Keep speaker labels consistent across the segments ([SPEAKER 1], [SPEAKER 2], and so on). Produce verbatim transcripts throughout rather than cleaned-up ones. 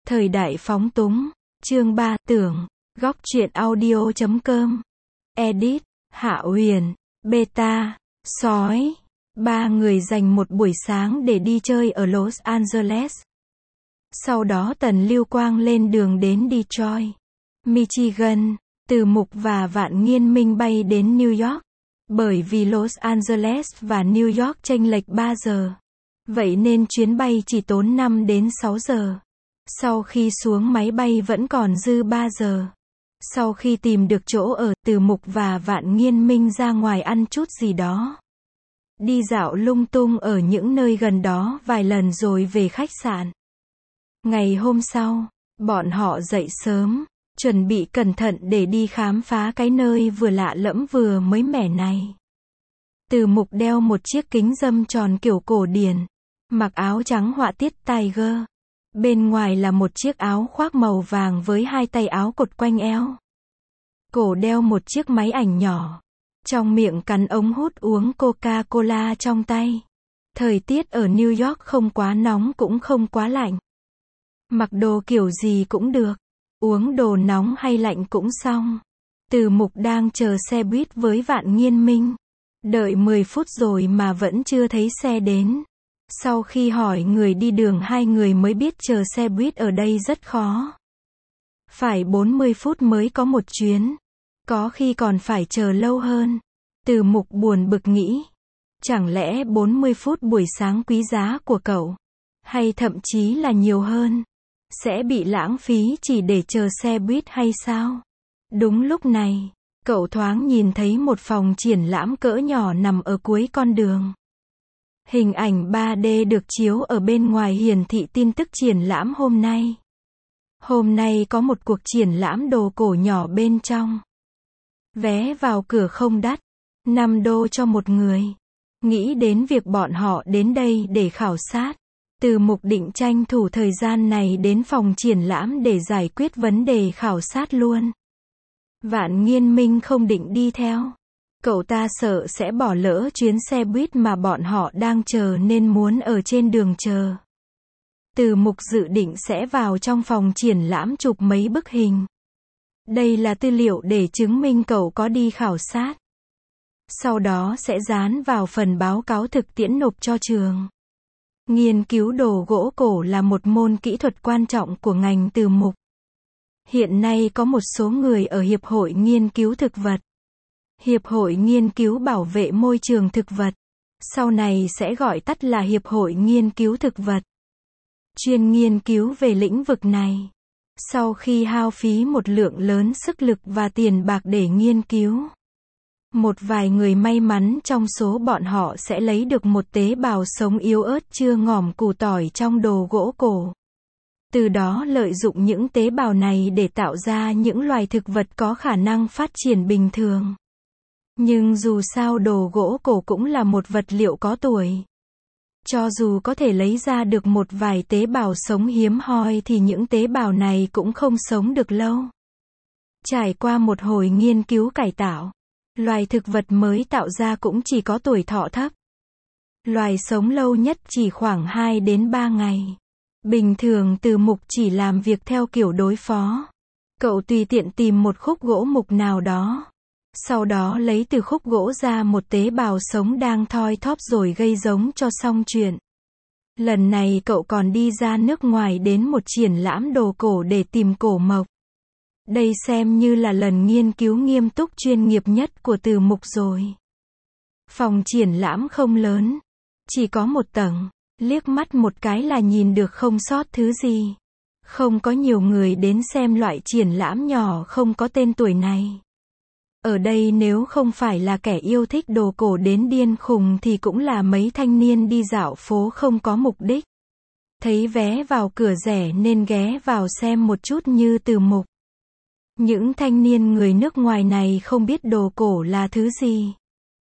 [SPEAKER 1] Thời đại phóng túng. Chương ba. Tưởng. Góc truyện audio chấm com. Edit. Hạ Huyền. Beta. Sói. Ba người dành một buổi sáng để đi chơi ở Los Angeles. Sau đó Tần Lưu Quang lên đường đến Detroit, Michigan. Từ Mục và Vạn Nghiên Minh bay đến New York. Bởi vì Los Angeles và New York chênh lệch ba giờ. Vậy nên chuyến bay chỉ tốn năm đến sáu giờ. Sau khi xuống máy bay vẫn còn dư ba giờ. Sau khi tìm được chỗ ở, Từ Mục và Vạn Nghiên Minh ra ngoài ăn chút gì đó. Đi dạo lung tung ở những nơi gần đó vài lần rồi về khách sạn. Ngày hôm sau, bọn họ dậy sớm, chuẩn bị cẩn thận để đi khám phá cái nơi vừa lạ lẫm vừa mới mẻ này. Từ Mục đeo một chiếc kính râm tròn kiểu cổ điển, mặc áo trắng họa tiết Tiger. Bên ngoài là một chiếc áo khoác màu vàng với hai tay áo cột quanh eo. Cổ đeo một chiếc máy ảnh nhỏ. Trong miệng cắn ống hút uống Coca-Cola trong tay. Thời tiết ở New York không quá nóng cũng không quá lạnh. Mặc đồ kiểu gì cũng được. Uống đồ nóng hay lạnh cũng xong. Từ Mục đang chờ xe buýt với Vạn Nghiên Minh. Đợi mười phút rồi mà vẫn chưa thấy xe đến. Sau khi hỏi người đi đường hai người mới biết chờ xe buýt ở đây rất khó. Phải bốn mươi phút mới có một chuyến. Có khi còn phải chờ lâu hơn. Từ Mục buồn bực nghĩ. Chẳng lẽ bốn mươi phút buổi sáng quý giá của cậu, hay thậm chí là nhiều hơn, sẽ bị lãng phí chỉ để chờ xe buýt hay sao? Đúng lúc này, cậu thoáng nhìn thấy một phòng triển lãm cỡ nhỏ nằm ở cuối con đường. Hình ảnh ba D được chiếu ở bên ngoài hiển thị tin tức triển lãm hôm nay. Hôm nay có một cuộc triển lãm đồ cổ nhỏ bên trong. Vé vào cửa không đắt, năm đô cho một người. Nghĩ đến việc bọn họ đến đây để khảo sát, Từ Mục định tranh thủ thời gian này đến phòng triển lãm để giải quyết vấn đề khảo sát luôn. Vạn Nghiên Minh không định đi theo. Cậu ta sợ sẽ bỏ lỡ chuyến xe buýt mà bọn họ đang chờ nên muốn ở trên đường chờ. Từ Mục dự định sẽ vào trong phòng triển lãm chụp mấy bức hình. Đây là tư liệu để chứng minh cậu có đi khảo sát. Sau đó sẽ dán vào phần báo cáo thực tiễn nộp cho trường. Nghiên cứu đồ gỗ cổ là một môn kỹ thuật quan trọng của ngành Từ Mục. Hiện nay có một số người ở Hiệp hội Nghiên cứu Thực vật, Hiệp hội Nghiên cứu Bảo vệ Môi trường Thực vật, sau này sẽ gọi tắt là Hiệp hội Nghiên cứu Thực vật, chuyên nghiên cứu về lĩnh vực này. Sau khi hao phí một lượng lớn sức lực và tiền bạc để nghiên cứu, một vài người may mắn trong số bọn họ sẽ lấy được một tế bào sống yếu ớt chưa ngỏm củ tỏi trong đồ gỗ cổ. Từ đó lợi dụng những tế bào này để tạo ra những loài thực vật có khả năng phát triển bình thường. Nhưng dù sao đồ gỗ cổ cũng là một vật liệu có tuổi. Cho dù có thể lấy ra được một vài tế bào sống hiếm hoi thì những tế bào này cũng không sống được lâu. Trải qua một hồi nghiên cứu cải tạo, loài thực vật mới tạo ra cũng chỉ có tuổi thọ thấp. Loài sống lâu nhất chỉ khoảng hai đến ba ngày. Bình thường Từ Mục chỉ làm việc theo kiểu đối phó. Cậu tùy tiện tìm một khúc gỗ mục nào đó. Sau đó lấy từ khúc gỗ ra một tế bào sống đang thoi thóp rồi gây giống cho xong chuyện. Lần này cậu còn đi ra nước ngoài đến một triển lãm đồ cổ để tìm cổ mộc. Đây xem như là lần nghiên cứu nghiêm túc chuyên nghiệp nhất của Từ Mục rồi. Phòng triển lãm không lớn, chỉ có một tầng, liếc mắt một cái là nhìn được không sót thứ gì. Không có nhiều người đến xem loại triển lãm nhỏ không có tên tuổi này. Ở đây nếu không phải là kẻ yêu thích đồ cổ đến điên khùng thì cũng là mấy thanh niên đi dạo phố không có mục đích. Thấy vé vào cửa rẻ nên ghé vào xem một chút như Từ Mục. Những thanh niên người nước ngoài này không biết đồ cổ là thứ gì.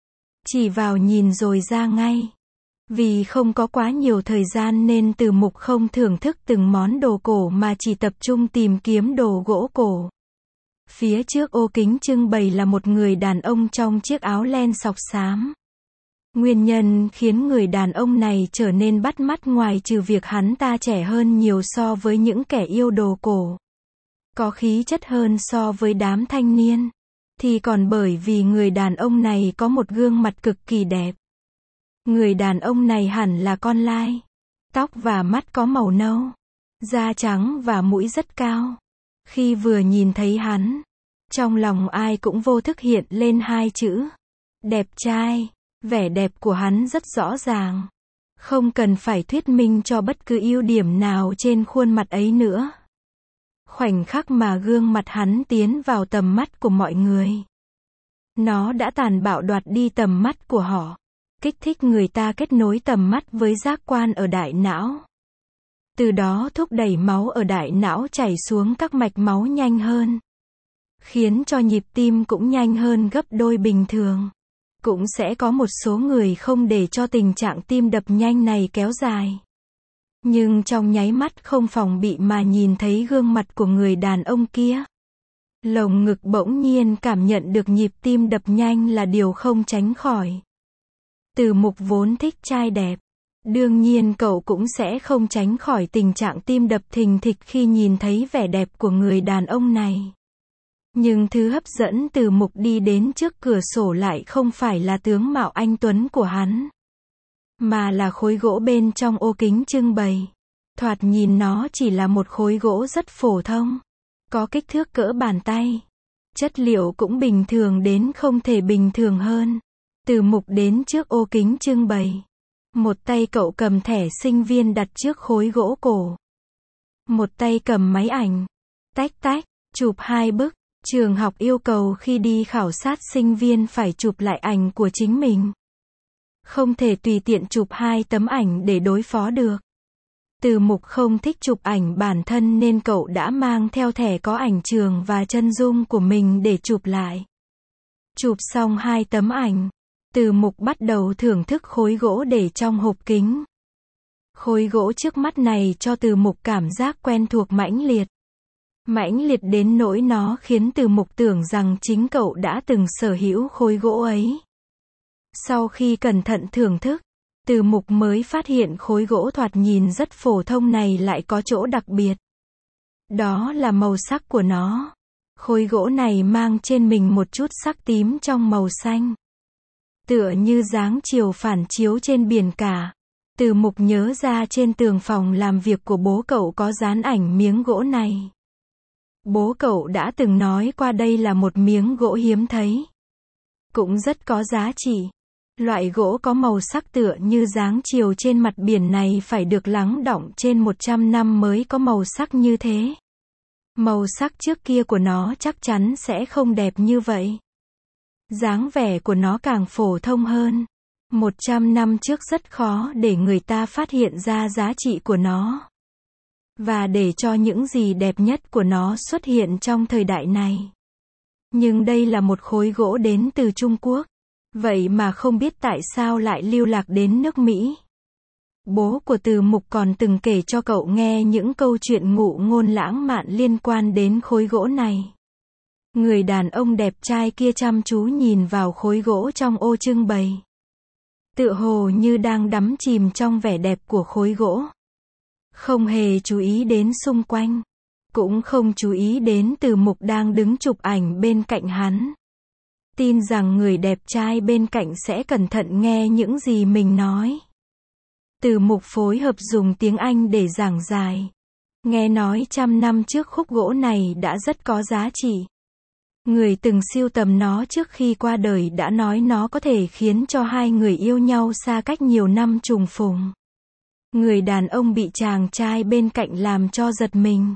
[SPEAKER 1] Chỉ vào nhìn rồi ra ngay. Vì không có quá nhiều thời gian nên Từ Mục không thưởng thức từng món đồ cổ mà chỉ tập trung tìm kiếm đồ gỗ cổ. Phía trước ô kính trưng bày là một người đàn ông trong chiếc áo len sọc xám. Nguyên nhân khiến người đàn ông này trở nên bắt mắt ngoài trừ việc hắn ta trẻ hơn nhiều so với những kẻ yêu đồ cổ, có khí chất hơn so với đám thanh niên, thì còn bởi vì người đàn ông này có một gương mặt cực kỳ đẹp. Người đàn ông này hẳn là con lai. Tóc và mắt có màu nâu, da trắng và mũi rất cao. Khi vừa nhìn thấy hắn, trong lòng ai cũng vô thức hiện lên hai chữ: đẹp trai. Vẻ đẹp của hắn rất rõ ràng. Không cần phải thuyết minh cho bất cứ ưu điểm nào trên khuôn mặt ấy nữa. Khoảnh khắc mà gương mặt hắn tiến vào tầm mắt của mọi người, nó đã tàn bạo đoạt đi tầm mắt của họ, kích thích người ta kết nối tầm mắt với giác quan ở đại não. Từ đó thúc đẩy máu ở đại não chảy xuống các mạch máu nhanh hơn, khiến cho nhịp tim cũng nhanh hơn gấp đôi bình thường. Cũng sẽ có một số người không để cho tình trạng tim đập nhanh này kéo dài. Nhưng trong nháy mắt không phòng bị mà nhìn thấy gương mặt của người đàn ông kia, lồng ngực bỗng nhiên cảm nhận được nhịp tim đập nhanh là điều không tránh khỏi. Từ Mục vốn thích trai đẹp, đương nhiên cậu cũng sẽ không tránh khỏi tình trạng tim đập thình thịch khi nhìn thấy vẻ đẹp của người đàn ông này. Nhưng thứ hấp dẫn Từ Mục đi đến trước cửa sổ lại không phải là tướng mạo anh tuấn của hắn, mà là khối gỗ bên trong ô kính trưng bày. Thoạt nhìn nó chỉ là một khối gỗ rất phổ thông, có kích thước cỡ bàn tay. Chất liệu cũng bình thường đến không thể bình thường hơn. Từ Mục đến trước ô kính trưng bày. Một tay cậu cầm thẻ sinh viên đặt trước khối gỗ cổ. Một tay cầm máy ảnh. Tách tách, chụp hai bức. Trường học yêu cầu khi đi khảo sát sinh viên phải chụp lại ảnh của chính mình. Không thể tùy tiện chụp hai tấm ảnh để đối phó được. Từ Mục không thích chụp ảnh bản thân nên cậu đã mang theo thẻ có ảnh trường và chân dung của mình để chụp lại. Chụp xong hai tấm ảnh, Từ Mục bắt đầu thưởng thức khối gỗ để trong hộp kính. Khối gỗ trước mắt này cho Từ Mục cảm giác quen thuộc mãnh liệt. Mãnh liệt đến nỗi nó khiến Từ Mục tưởng rằng chính cậu đã từng sở hữu khối gỗ ấy. Sau khi cẩn thận thưởng thức, Từ Mục mới phát hiện khối gỗ thoạt nhìn rất phổ thông này lại có chỗ đặc biệt. Đó là màu sắc của nó. Khối gỗ này mang trên mình một chút sắc tím trong màu xanh. Tựa như dáng chiều phản chiếu trên biển cả. Từ Mục nhớ ra trên tường phòng làm việc của bố cậu có dán ảnh miếng gỗ này. Bố cậu đã từng nói qua đây là một miếng gỗ hiếm thấy, cũng rất có giá trị. Loại gỗ có màu sắc tựa như dáng chiều trên mặt biển này phải được lắng đọng trên một trăm năm mới có màu sắc như thế. Màu sắc trước kia của nó chắc chắn sẽ không đẹp như vậy. Dáng vẻ của nó càng phổ thông hơn. một trăm năm trước rất khó để người ta phát hiện ra giá trị của nó. Và để cho những gì đẹp nhất của nó xuất hiện trong thời đại này. Nhưng đây là một khối gỗ đến từ Trung Quốc. Vậy mà không biết tại sao lại lưu lạc đến nước Mỹ. Bố của Từ Mục còn từng kể cho cậu nghe những câu chuyện ngụ ngôn lãng mạn liên quan đến khối gỗ này. Người đàn ông đẹp trai kia chăm chú nhìn vào khối gỗ trong ô trưng bày. Tựa hồ như đang đắm chìm trong vẻ đẹp của khối gỗ. Không hề chú ý đến xung quanh. Cũng không chú ý đến Từ Mục đang đứng chụp ảnh bên cạnh hắn. Tin rằng người đẹp trai bên cạnh sẽ cẩn thận nghe những gì mình nói. Từ Mục phối hợp dùng tiếng Anh để giảng giải. Nghe nói trăm năm trước khúc gỗ này đã rất có giá trị. Người từng sưu tầm nó trước khi qua đời đã nói nó có thể khiến cho hai người yêu nhau xa cách nhiều năm trùng phùng. Người đàn ông bị chàng trai bên cạnh làm cho giật mình.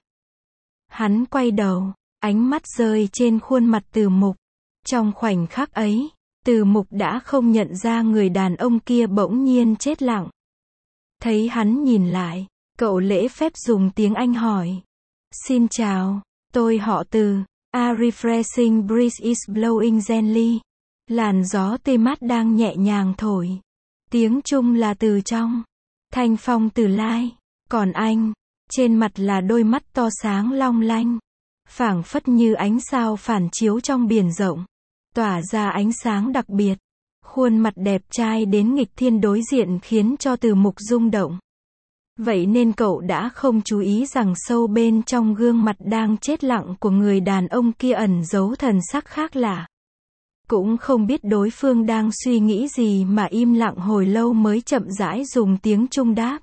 [SPEAKER 1] Hắn quay đầu, ánh mắt rơi trên khuôn mặt Từ Mục. Trong khoảnh khắc ấy, Từ Mục đã không nhận ra người đàn ông kia bỗng nhiên chết lặng. Thấy hắn nhìn lại, cậu lễ phép dùng tiếng Anh hỏi. Xin chào, tôi họ Từ. A refreshing breeze is blowing gently. Làn gió tươi mát đang nhẹ nhàng thổi. Tiếng Trung là từ trong. Thanh phong từ lai. Còn anh, trên mặt là đôi mắt to sáng long lanh. Phảng phất như ánh sao phản chiếu trong biển rộng. Tỏa ra ánh sáng đặc biệt. Khuôn mặt đẹp trai đến nghịch thiên đối diện khiến cho Từ Mục rung động. Vậy nên cậu đã không chú ý rằng sâu bên trong gương mặt đang chết lặng của người đàn ông kia ẩn giấu thần sắc khác lạ. Cũng không biết đối phương đang suy nghĩ gì mà im lặng hồi lâu mới chậm rãi dùng tiếng Trung đáp.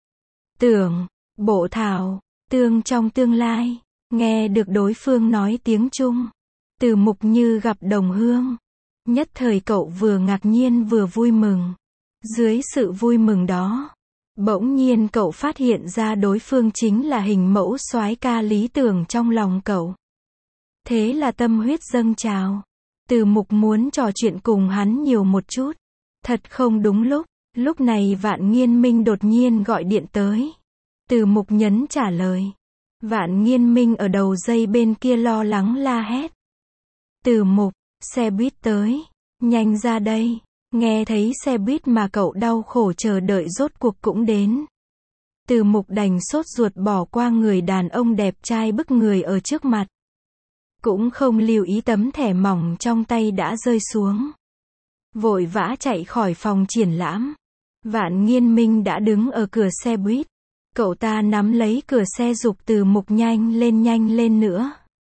[SPEAKER 1] Tưởng, bộ thảo, tương trong tương lai. Nghe được đối phương nói tiếng Trung, Từ Mục như gặp đồng hương. Nhất thời cậu vừa ngạc nhiên vừa vui mừng. Dưới sự vui mừng đó, bỗng nhiên cậu phát hiện ra đối phương chính là hình mẫu soái ca lý tưởng trong lòng cậu. Thế là tâm huyết dâng trào. Từ Mục muốn trò chuyện cùng hắn nhiều một chút. Thật không đúng lúc, lúc này Vạn Nghiên Minh đột nhiên gọi điện tới. Từ Mục nhấn trả lời. Vạn Nghiên Minh ở đầu dây bên kia lo lắng la hét. Từ Mục, xe buýt tới, nhanh ra đây. Nghe thấy xe buýt mà cậu đau khổ chờ đợi rốt cuộc cũng đến. Từ Mục đành sốt ruột bỏ qua người đàn ông đẹp trai bức người ở trước mặt. Cũng không lưu ý tấm thẻ mỏng trong tay đã rơi xuống. Vội vã chạy khỏi phòng triển lãm. Vạn Nghiên Minh đã đứng ở cửa xe buýt. Cậu ta nắm lấy cửa xe giục Từ Mục nhanh lên nhanh lên nữa.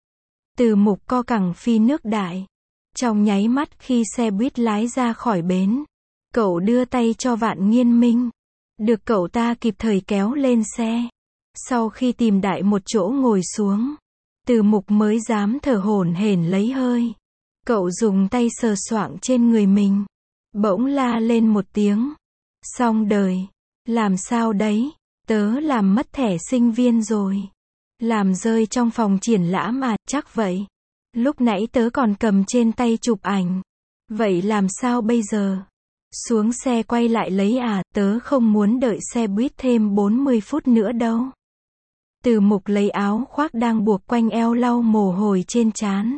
[SPEAKER 1] Từ Mục co cẳng phi nước đại. Trong nháy mắt khi xe buýt lái ra khỏi bến, cậu đưa tay cho Vạn Nghiên Minh. Được cậu ta kịp thời kéo lên xe. Sau khi tìm đại một chỗ ngồi xuống, Từ Mục mới dám thở hổn hển lấy hơi. Cậu dùng tay sờ soạng trên người mình. Bỗng la lên một tiếng. Xong đời. Làm sao đấy? Tớ làm mất thẻ sinh viên rồi. Làm rơi trong phòng triển lãm à? Chắc vậy. Lúc nãy tớ còn cầm trên tay chụp ảnh. Vậy làm sao bây giờ? Xuống xe quay lại lấy à? Tớ không muốn đợi xe buýt thêm bốn mươi phút nữa đâu. Từ Mục lấy áo khoác đang buộc quanh eo lau mồ hôi trên trán.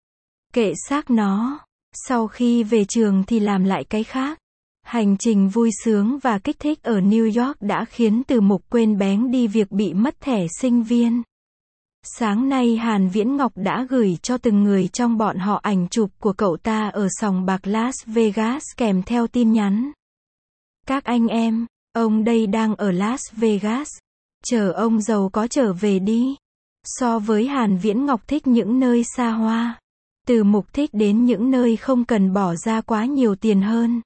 [SPEAKER 1] Kệ xác nó. Sau khi về trường thì làm lại cái khác. Hành trình vui sướng và kích thích ở New York đã khiến Từ Mục quên bén đi việc bị mất thẻ sinh viên. Sáng nay Hàn Viễn Ngọc đã gửi cho từng người trong bọn họ ảnh chụp của cậu ta ở sòng bạc Las Vegas kèm theo tin nhắn. Các anh em, ông đây đang ở Las Vegas. Chờ ông giàu có trở về đi. So với Hàn Viễn Ngọc thích những nơi xa hoa, Từ Mục thích đến những nơi không cần bỏ ra quá nhiều tiền hơn.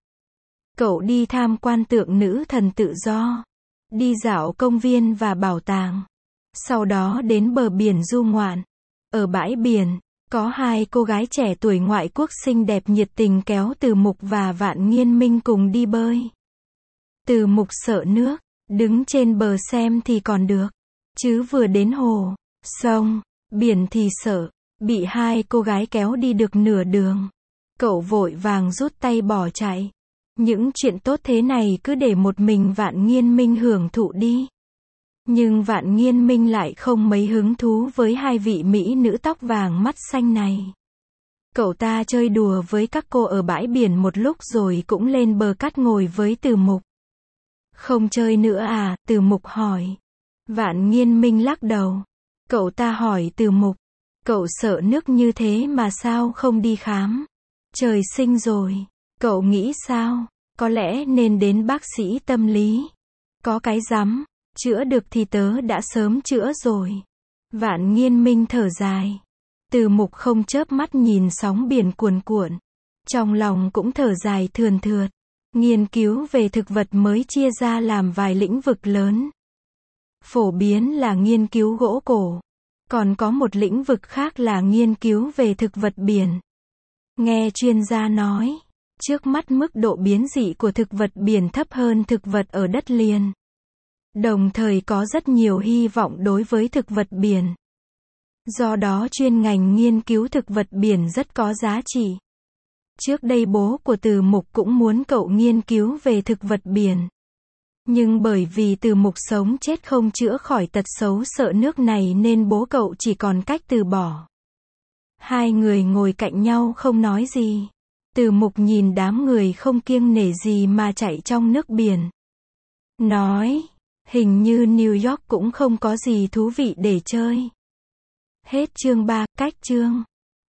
[SPEAKER 1] Cậu đi tham quan tượng nữ thần tự do, đi dạo công viên và bảo tàng. Sau đó đến bờ biển du ngoạn. Ở bãi biển, có hai cô gái trẻ tuổi ngoại quốc xinh đẹp nhiệt tình kéo Từ Mục và Vạn Nghiên Minh cùng đi bơi. Từ Mục sợ nước, đứng trên bờ xem thì còn được. Chứ vừa đến hồ, sông, biển thì sợ, bị hai cô gái kéo đi được nửa đường. Cậu vội vàng rút tay bỏ chạy. Những chuyện tốt thế này cứ để một mình Vạn Nghiên Minh hưởng thụ đi. Nhưng Vạn Nghiên Minh lại không mấy hứng thú với hai vị mỹ nữ tóc vàng mắt xanh này. Cậu ta chơi đùa với các cô ở bãi biển một lúc rồi cũng lên bờ cát ngồi với Từ Mục. Không chơi nữa à? Từ Mục hỏi. Vạn Nghiên Minh lắc đầu. Cậu ta hỏi Từ Mục. Cậu sợ nước như thế mà sao không đi khám? Trời sinh rồi. Cậu nghĩ sao? Có lẽ nên đến bác sĩ tâm lý. Có cái rắm. Chữa được thì tớ đã sớm chữa rồi. Vạn Nghiên Minh thở dài. Từ Mục không chớp mắt nhìn sóng biển cuồn cuộn. Trong lòng cũng thở dài thườn thượt. Nghiên cứu về thực vật mới chia ra làm vài lĩnh vực lớn. Phổ biến là nghiên cứu gỗ cổ. Còn có một lĩnh vực khác là nghiên cứu về thực vật biển. Nghe chuyên gia nói, trước mắt mức độ biến dị của thực vật biển thấp hơn thực vật ở đất liền. Đồng thời có rất nhiều hy vọng đối với thực vật biển. Do đó chuyên ngành nghiên cứu thực vật biển rất có giá trị. Trước đây bố của Từ Mục cũng muốn cậu nghiên cứu về thực vật biển. Nhưng bởi vì Từ Mục sống chết không chữa khỏi tật xấu sợ nước này nên bố cậu chỉ còn cách từ bỏ. Hai người ngồi cạnh nhau không nói gì. Từ Mục nhìn đám người không kiêng nể gì mà chạy trong nước biển. Nói, hình như New York cũng không có gì thú vị để chơi. Hết chương ba, cách chương.